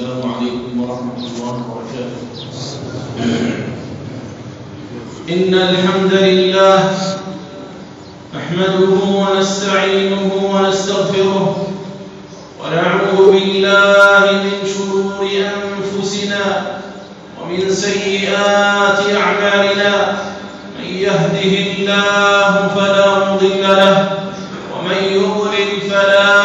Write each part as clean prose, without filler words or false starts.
السلام عليكم ورحمة الله وبركاته. إن الحمد لله نحمده ونستعينه ونستغفره ونعوذ بالله من شرور أنفسنا ومن سيئات أعمالنا. من يهده الله فلا مضل له ومن يضلل فلا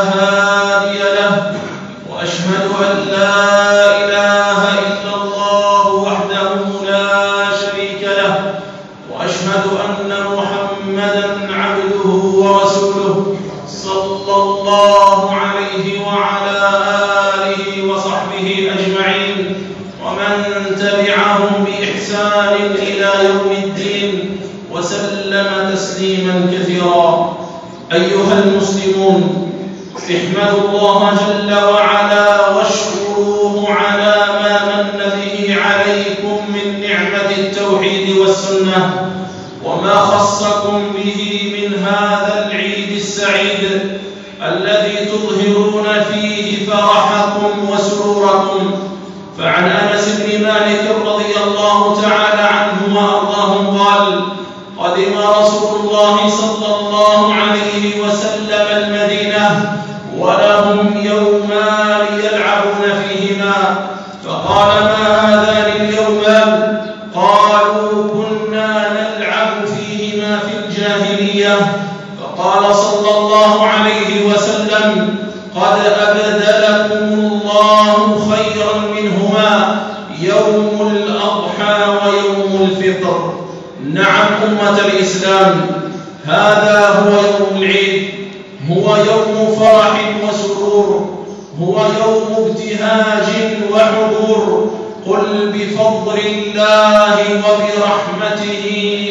هادي له، وأشهد أن لا إله إلا الله وحده لا شريك له، وأشهد أن محمدا عبده ورسوله صلى الله عليه وعلى آله وصحبه أجمعين ومن تبعهم بإحسان إلى يوم الدين وسلم تسليما كثيرا. أيها المسلمون، احمدوا الله جل وعلا واشكروه على ما من به عليكم من نعمة التوحيد والسنة، وما خصكم به من هذا العيد السعيد الذي تظهرون فيه فرحكم وسروركم. فعن أنس بن مالك رضي الله تعالى عنه وأرضاه قال: قدم رسول الله صلى الله عليه وسلم المدينة ولهم يومان يلعبون فيهما، فقال: ما هذان اليومان؟ قالوا: كنا نلعب فيهما في الجاهلية. فقال صلى الله عليه وسلم: قد أبدلكم الله خيرا منهما يوم الأضحى ويوم الفطر. نعم أمة الإسلام، هذا هو يوم العيد، هو يوم فرح وسرور، هو يوم ابتهاج وحضور. قل بفضل الله وبرحمته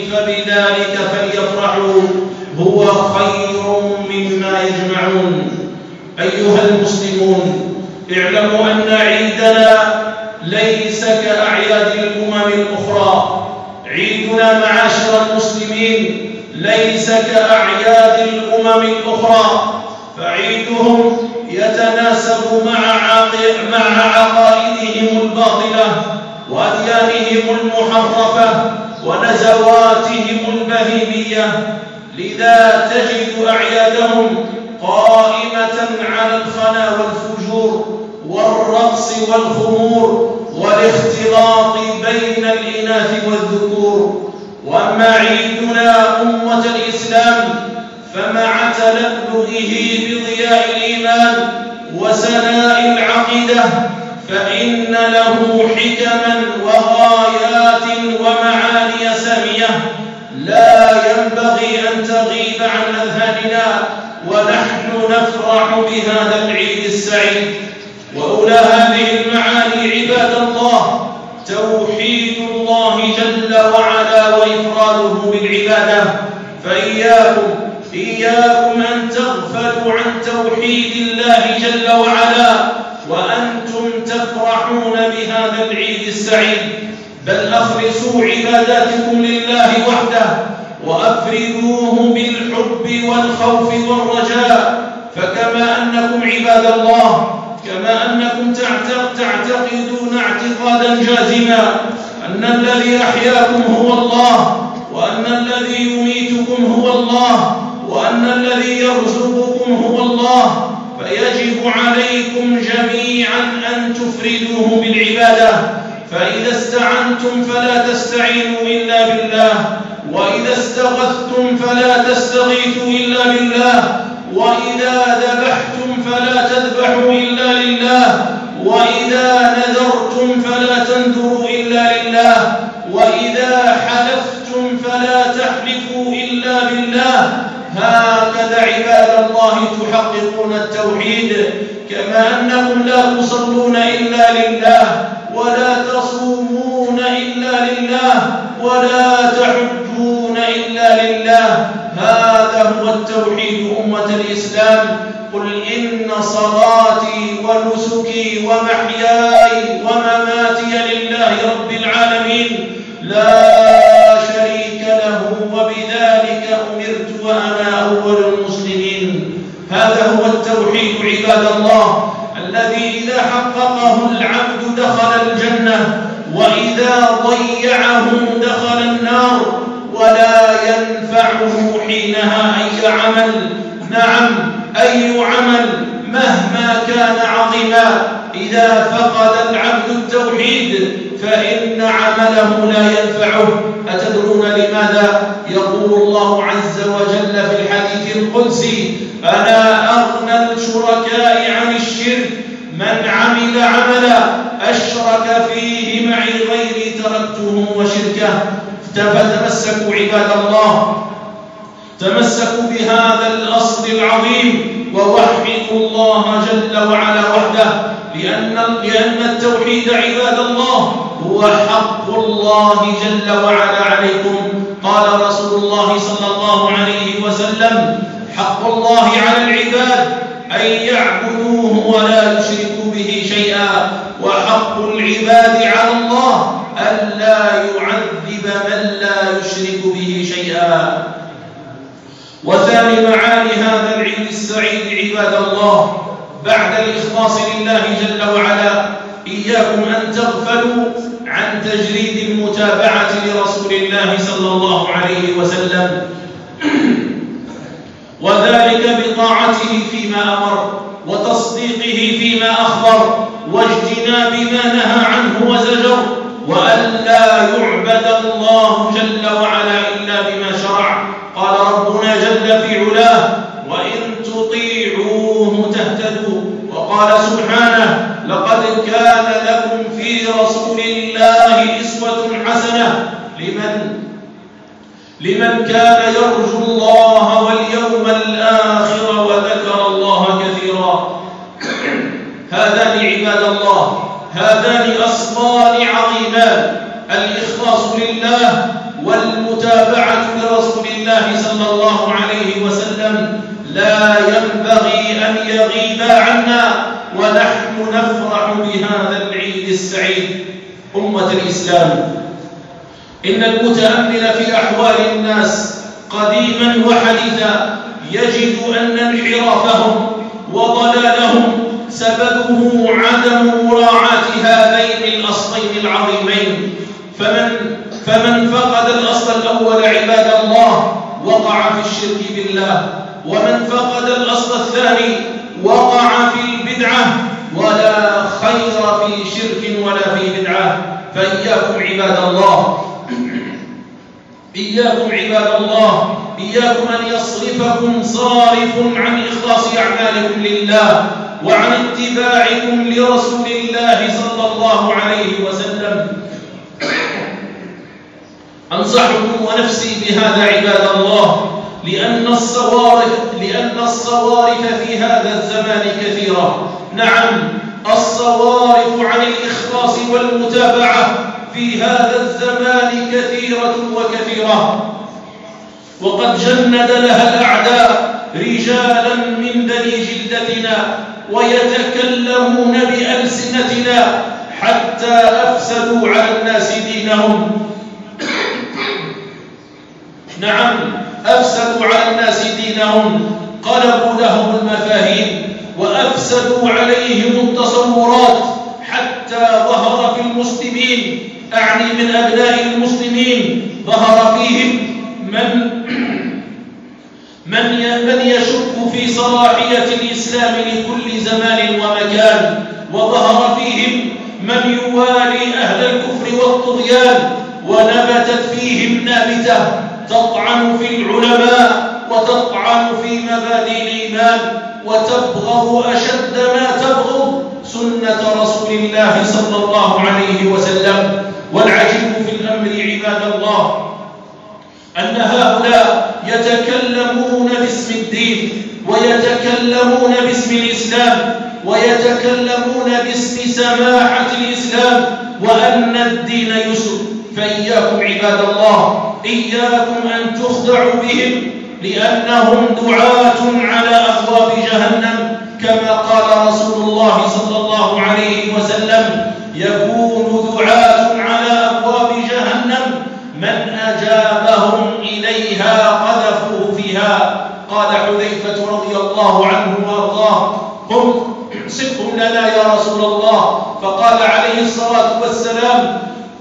فبذلك فليفرحوا هو خير مما يجمعون. أيها المسلمون، اعلموا أن عيدنا ليس كأعياد الأمم الأخرى. عيدنا معاشر المسلمين ليس كأعياد الأمم الأخرى، فعيدهم يتناسب مع عقائدهم الباطلة وأديانهم المحرفة ونزواتهم البهيمية. لذا تجد أعيادهم قائمة على الخنا والفجور والرقص والخمور والاختلاط بين الإناث والذكور. وأما عيدنا أمة الإسلام فمع تلألؤه بضياء الإيمان وسناء العقيدة فإن له حكما وغايات ومعاني سامية لا ينبغي أن تغيب عن أذهاننا، ونحن نفرح بهذا العيد السعيد. وأولى هذه المعاني عباد الله توحيد الله جل وعلا وإفراده بالعبادة. فإياكم أن تغفلوا عن توحيد الله جل وعلا وأنتم تفرحون بهذا العيد السعيد، بل أخلصوا عباداتكم لله وحده وأفردوه بالحب والخوف والرجاء. فكما أنكم عباد الله، كما أنكم تعتقدون اعتقادا جازما أن الذي أحياكم هو الله، وأن الذي يميتكم هو الله، وأن الذي يرزقكم هو الله، فيجب عليكم جميعا أن تفردوه بالعبادة. فإذا استعنتم فلا تستعينوا إلا بالله، وإذا استغثتم فلا تستغيثوا إلا بالله، وإذا ذبحتم فلا تذبحوا إلا لله، وإذا نذرتم فلا تنذروا إلا لله، وإذا حلفتم فلا تحلفوا إلا بالله. هكذا عباد الله تحققون التوحيد. كما أنكم لا تصلون إلا لله، ولا تصومون إلا لله، ولا تحجون إلا لله. هذا هو التوحيد أمة الإسلام. قل إن صلاتي ونسكي ومحياي ومماتي لله رب العالمين لا شريك له وبذلك أمرت وأنا أول المسلمين. هذا هو التوحيد عباد الله الذي إذا حققه وفقه العبد دخل الجنة، وإذا ضيعه دخل النار، ولا ينفعه حينها أي عمل. نعم، أي عمل مهما كان عظيما إذا فقد العبد التوحيد فإن عمله لا ينفعه. أتدرون لماذا؟ يقول الله عز وجل في الحديث القدسي: أنا أغنى الشركاء عن الشرك، من عمل عملا أشرك فيه معي غيري تركته وشركه. فتمسكوا عباد الله، تمسكوا بهذا الأصل العظيم ووحدوا الله جل وعلا وحده، لأن التوحيد عباد الله هو حق الله جل وعلا عليكم. قال رسول الله صلى الله عليه وسلم: حق الله على العباد أن يعبدوه ولا يشركوا به شيئا، وحق العباد على الله ألا يعذب من لا يشرك به شيئا. وثاني معاني هذا العيد السعيد عباد الله بعد الإخلاص لله جل وعلا: إياكم أن تغفلوا عن تجريد المتابعة لرسول الله صلى الله عليه وسلم، وذلك بطاعته فيما أمر وتصديقه فيما أخبر واجتناب ما نهى عنه وزجر، وأن لا يعبد الله جل وعلا إلا بما شرع. قال ربنا جل في علاه: وإن تطيعوه تهتدوا. وقال سبحانه: لقد كان لكم في رسول الله أسوة حسنة لمن كان يرجو الله واليوم الآخر وذكر الله كثيرا. هذان عباد الله، هذان أصلان عظيمان: الإخلاص لله والمتابعة لرسول الله صلى الله عليه وسلم لا ينبغي أن يغيبا عنا، ونحن نفرح بهذا العيد السعيد. أمة الإسلام، إن المتأمل في أحوال الناس قديما وحديثا يجد أن انحرافهم وضلالهم سببه عدم مراعاة هذين الأصلين العظيمين. فمن فقد الأصل الأول عباد الله وقع في الشرك بالله، ومن فقد الأصل الثاني وقع في البدعة، ولا خير في شرك ولا في بدعة. فإياكم عباد الله، إياكم عباد الله، إياكم أن يصرفكم صارف عن إخلاص أعمالكم لله وعن اتباعكم لرسول الله صلى الله عليه وسلم. أنصحكم ونفسي بهذا عباد الله، لأن الصوارف في هذا الزمان كثيرة. نعم، الصوارف عن الإخلاص والمتابعة في هذا الزمان كثيرة وكثيرة، وقد جند لها الأعداء رجالا من بني جلدتنا ويتكلمون بألسنتنا حتى أفسدوا على الناس دينهم. نعم، أفسدوا على الناس دينهم، قلبوا لهم المفاهيم وأفسدوا عليهم التصورات، حتى ظهر في المسلمين، أعني من أبناء المسلمين، ظهر فيهم من يشك في صلاحية الإسلام لكل زمان ومكان، وظهر فيهم من يوالي أهل الكفر والطغيان، ونبتت فيهم نابتة تطعن في العلماء وتطعن في مبادئ الإيمان وتبغض أشد ما تبغض سنة رسول الله صلى الله عليه وسلم. والعجيب في الأمر عباد الله أن هؤلاء يتكلمون باسم الدين، ويتكلمون باسم الإسلام، ويتكلمون باسم سماحة الإسلام وأن الدين يسر. فإياكم عباد الله، إياكم أن تخدعوا بهم، لأنهم دعاة على أبواب جهنم، كما قال رسول الله صلى الله عليه وسلم: يكون دعاة على أبواب جهنم من أجابهم إليها قذفوه فيها. قال حذيفة رضي الله عنه وأرضاه: قم صفهم لنا يا رسول الله. فقال عليه الصلاة والسلام: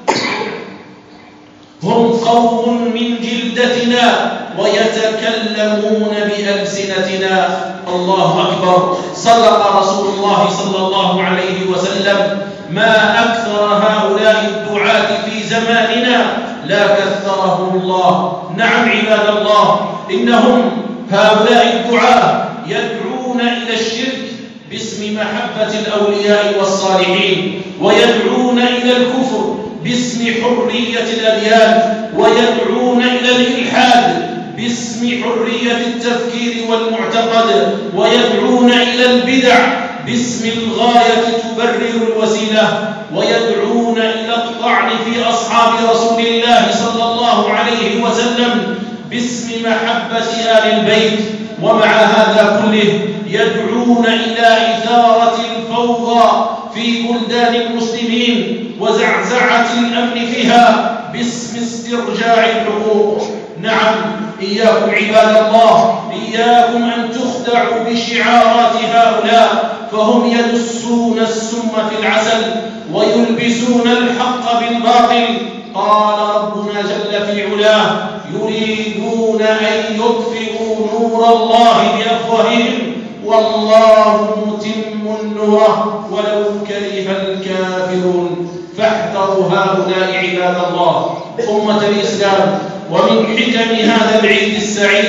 هم قوم من جلدتنا ويتكلمون بألسنتنا. الله أكبر. صدق رسول الله صلى الله عليه وسلم: ما أكثر هؤلاء الدعاة في زماننا لا كثرهم الله. نعم عباد الله، إنهم هؤلاء الدعاة يدعون إلى الشرك باسم محبة الأولياء والصالحين، ويدعون إلى الكفر باسم حرية الأديان، ويدعون إلى الإلحاد باسم حرية التفكير والمعتقد، ويدعون إلى البدع باسم الغاية تبرر الوسيلة، ويدعون إلى الطعن في أصحاب رسول الله صلى الله عليه وسلم باسم محبة آل البيت. ومع هذا كله يدعون إلى إثارة الفوضى في بلدان المسلمين وزعزعة الأمن فيها باسم استرجاع الحقوق. نعم، إياكم عباد الله، إياكم أن تخدعوا بشعارات هؤلاء، فهم يدسون السم في العسل ويلبسون الحق بالباطل. قال ربنا جل في علاه: يريدون أن يطفئوا نور الله بأفواههم والله متم نوره ولو كره الكافرون. فاحذروا هؤلاء عباد الله. أمة الإسلام، ومن حكم هذا العيد السعيد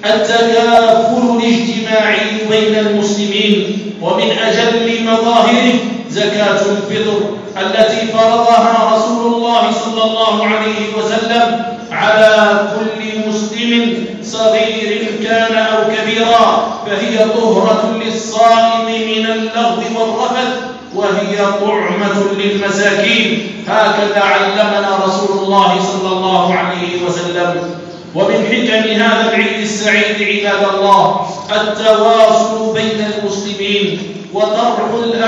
التكافل الاجتماعي بين المسلمين، ومن أجل مظاهره زكاة الفطر التي فرضها رسول الله صلى الله عليه وسلم على كل مسلم صغير كان أو كبيرا، فهي طهرة للصائم من اللغو والرفث، وهي طعمة للمساكين. هكذا علمنا رسول الله صلى الله عليه وسلم. ومن حكم هذا العيد السعيد عباد الله التواصل بين المسلمين وطرح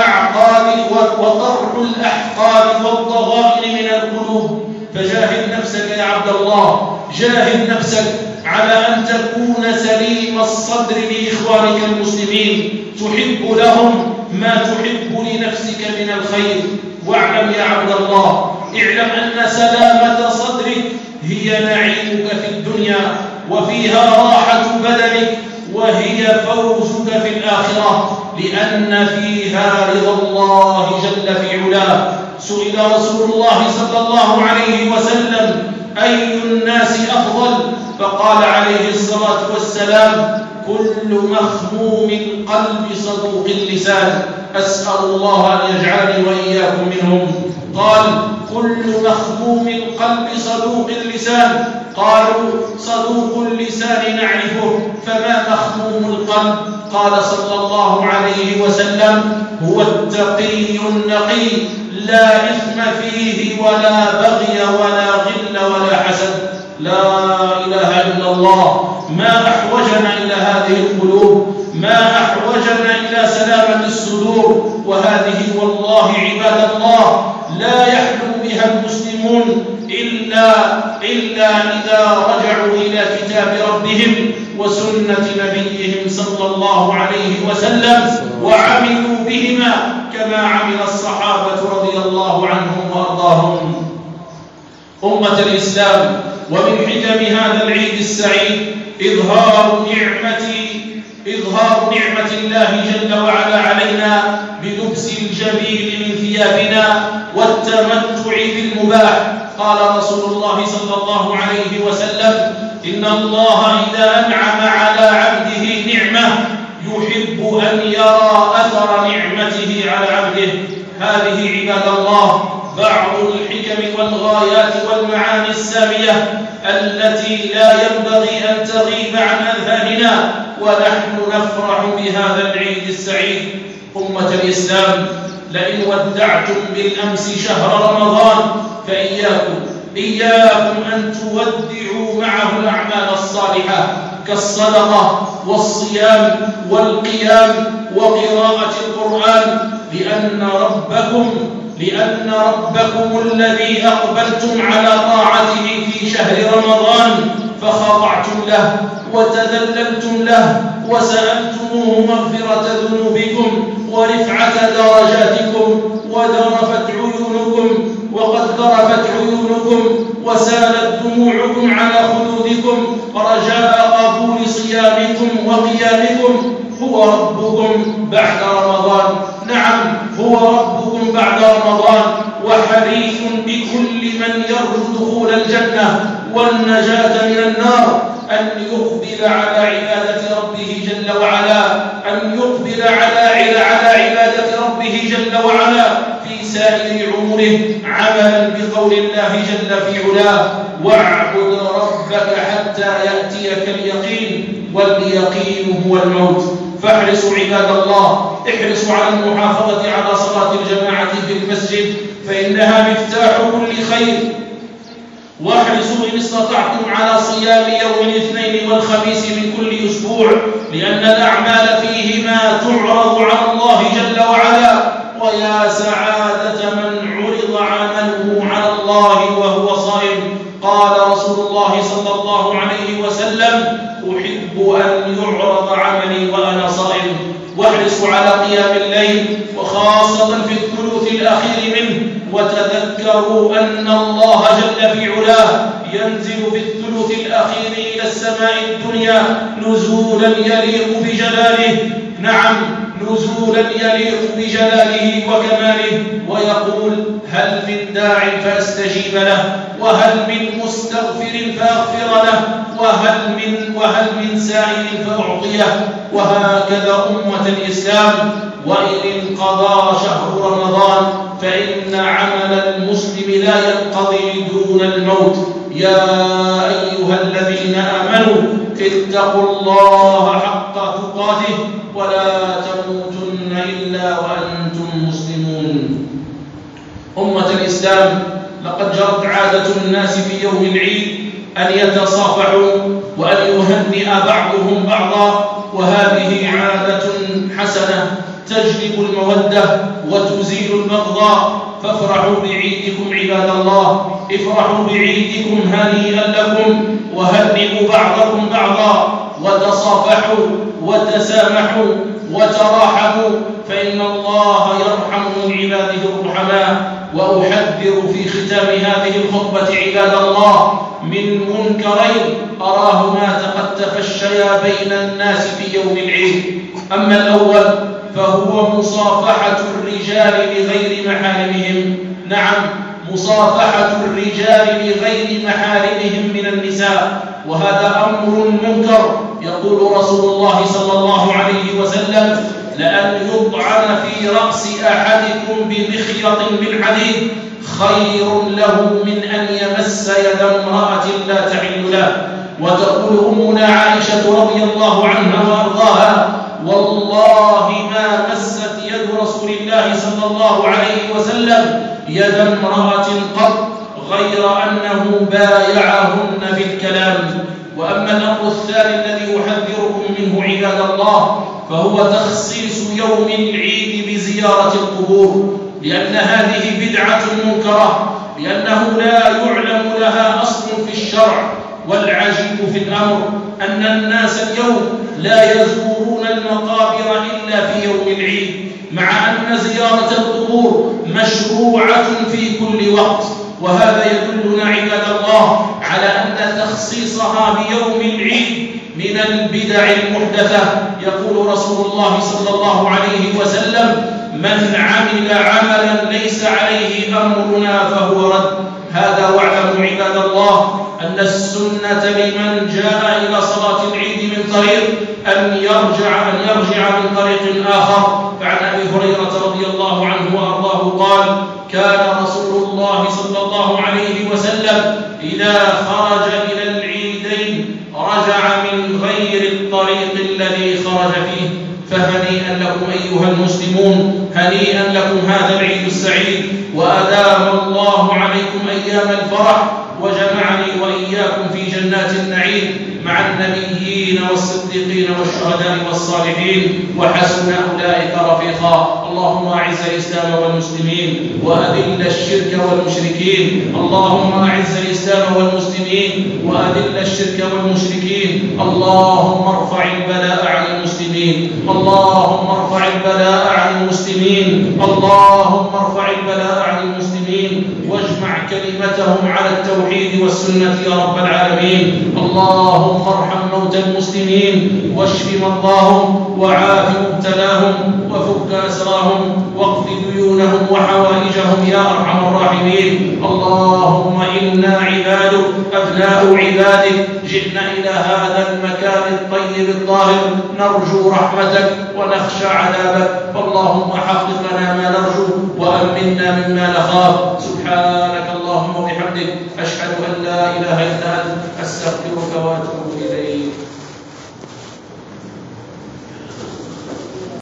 الأحقاد والضغائن من القلوب. فجاهد نفسك يا عبد الله، جاهد نفسك على أن تكون سليم الصدر لإخوانك المسلمين، تحب لهم ما تحب لنفسك من الخير. واعلم يا عبد الله، اعلم أن سلامة صدرك هي نعيمك في الدنيا، وفيها راحة بدنك، وهي فوزك في الآخرة، لأن فيها رضا الله جل في علاه. سئل رسول الله صلى الله عليه وسلم: أي الناس أفضل؟ فقال عليه الصلاة والسلام: كل مخموم القلب صدوق اللسان. أسأل الله أن يجعلني وإياكم منهم. قال: كل مخموم القلب صدوق اللسان. قالوا: صدوق اللسان نعرفه، فما مخموم القلب؟ قال صلى الله عليه وسلم: هو التقي النقي، لا إثم فيه ولا بغي ولا غل ولا حسد. لا إله إلا الله. ما أحوجنا إلى هذه القلوب، ما أحوجنا إلى سلامة الصدور، وهذه والله عباد الله لا يحلم بها المسلمون إلا إذا رجعوا إلى كتاب ربهم وسنة نبيهم صلى الله عليه وسلم وعملوا بهما كما عمل الصحابة رضي الله عنهم وأرضاهم. أمة الإسلام، ومن حكم هذا العيد السعيد إظهار نعمة الله جل وعلا علينا بلبس الجميل من ثيابنا والتمتع بالمباح. قال رسول الله صلى الله عليه وسلم: إن الله إذا أنعم على عبده نعمة يحب أن يرى أثر نعمته على عبده. هذه عباد الله بعض الحكم والغايات والمعاني السامية التي لا ينبغي أن تغيب عن أذهاننا ونحن نفرح بهذا العيد السعيد. أمة الإسلام، لئن ودعتم بالأمس شهر رمضان فإياكم أن تودعوا معه الأعمال الصالحة كالصدقة والصيام والقيام وقراءة القرآن، لأن ربكم الذي أقبلتم على طاعته في شهر رمضان فخضعتم له وتذللتم له وسألتموه مغفرة ذنوبكم ورفعة درجاتكم وقد ذرفت عيونكم وسالت دموعكم على خدودكم رجاء قبول صيامكم وقيامكم. هو ربكم بعد رمضان، نعم هو ربكم بعد رمضان، وحريص بكل من يرجو دخول الجنة والنجاة من النار أن يقبل على عبادة ربه جل وعلا، أن يقبل على عبادة ربه جل وعلا في سائر عمره، عملا بقول الله جل في علاه: واعبد ربك حتى يأتيك اليقين، واليقين هو الموت. فاحرصوا عباد الله، احرصوا على المحافظة على صلاة الجماعة في المسجد، فإنها مفتاح كل خير. واحرصوا إن استطعتم على صيام يوم الاثنين والخميس من كل أسبوع، لأن الأعمال فيهما تعرض على الله جل وعلا، ويا سعادة من عرض عمله على الله وهو صائم. قال رسول الله صلى الله عليه وسلم: أحب أن يعرض عملي وأنا صائم. واحرصوا على قيام الليل، وخاصة في الثلث الأخير منه، وتذكروا أن الله جل في علاه ينزل في الثلث الأخير إلى السماء الدنيا نزولا يليق بجلاله، نعم نزولا يليق بجلاله وكماله، ويقول: هل من داع فأستجيب له، وهل من مستغفر فأغفر له، وهل من سائل فأعطيه. وهكذا أمة الإسلام، وإن انقضى شهر رمضان فإن عمل المسلم لا ينقضي دون الموت. يا أيها الذين آمنوا اتقوا الله حق تقاته ولا تموتن إلا وأنتم مسلمون. أمة الإسلام، لقد جرت عادة الناس في يوم العيد أن يتصافحوا وأن يهنئ بعضهم بعضا، وهذه عادة حسنة تجلب المودة وتزيل البغضاء. فافرحوا بعيدكم عباد الله، افرحوا بعيدكم هنيئا لكم، وهنئوا بعضكم بعضا، وتصافحوا وتسامحوا وتراحموا، فإن الله يرحم من عباده الرحماء. وأحذر في ختام هذه الخطبة عباد الله من منكرين أراهما قد تفشيا بين الناس في يوم العيد. أما الأول فهو مصافحة الرجال لغير محارمهم، نعم مصافحة الرجال لغير محارمهم من النساء، وهذا أمر منكر. يقول رسول الله صلى الله عليه وسلم: لأن يطعن في رأس أحدكم بمخيط من حديد خير له من أن يمس يد امرأة لا تحل له. وتقول أمنا عائشة رضي الله عنها وأرضاها: والله ما مست يد رسول الله صلى الله عليه وسلم يد امرأة قط غير أنه بايعهن في الكلام. وأما الأمر الثاني الذي أحذركم منه عباد الله فهو تخصيص يوم العيد بزيارة القبور، لأن هذه بدعة منكرة، لأنه لا يعلم لها أصل في الشرع. والعجيب في الأمر أن الناس اليوم لا يزورون المقابر إلا في يوم العيد، مع أن زيارة القبور مشروعة في كل وقت. وهذا يدلنا عباد الله على أن تخصيصها بيوم العيد من البدع المحدثة. يقول رسول الله صلى الله عليه وسلم: من عمل عملا ليس عليه أمرنا فهو رد. هذا واعلموا عباد الله أن السنة لمن جاء إلى صلاة العيد من طريق أن يرجع من طريق آخر. فعن أبي هريرة رضي الله عنه وأرضاه قال: كان رسول الله صلى الله عليه وسلم إذا خرج إلى العيدين رجع من غير الطريق الذي خرج فيه. فهنيئا لكم أيها المسلمون، هنيئا لكم هذا العيد السعيد، وأدام الله عليكم أيام الفرح، وجمعني وإياكم في جنات النعيم مع النبيين والصديقين والشهداء والصالحين، وحسن أولئك رفيقا. اللهم أعز الإسلام والمسلمين وأذل الشرك والمشركين. اللهم أعز الإسلام والمسلمين وأذل الشرك والمشركين. اللهم ارفع البلاء عن المسلمين. اللهم ارفع البلاء عن المسلمين. اللهم ارفع البلاء عن المسلمين واجمع كلمتهم على التوحيد والسنة يا رب العالمين. اللهم ارحم موتى المسلمين واشف مرضاهم وعاف مبتلاهم وفك أسراهم واقض ديونهم وحوائجهم يا أرحم الراحمين. اللهم إنا عبادك أبناء عبادك جئنا إلى هذا المكان الطيب الطاهر نرجو رحمتك ونخشى عذابك، فاللهم حقق لنا ما نرجو وأمنا مما نخاف. سبحانك اللهم وبحمدك أشهد أن لا إله إلا أنت أستغفرك وأتوب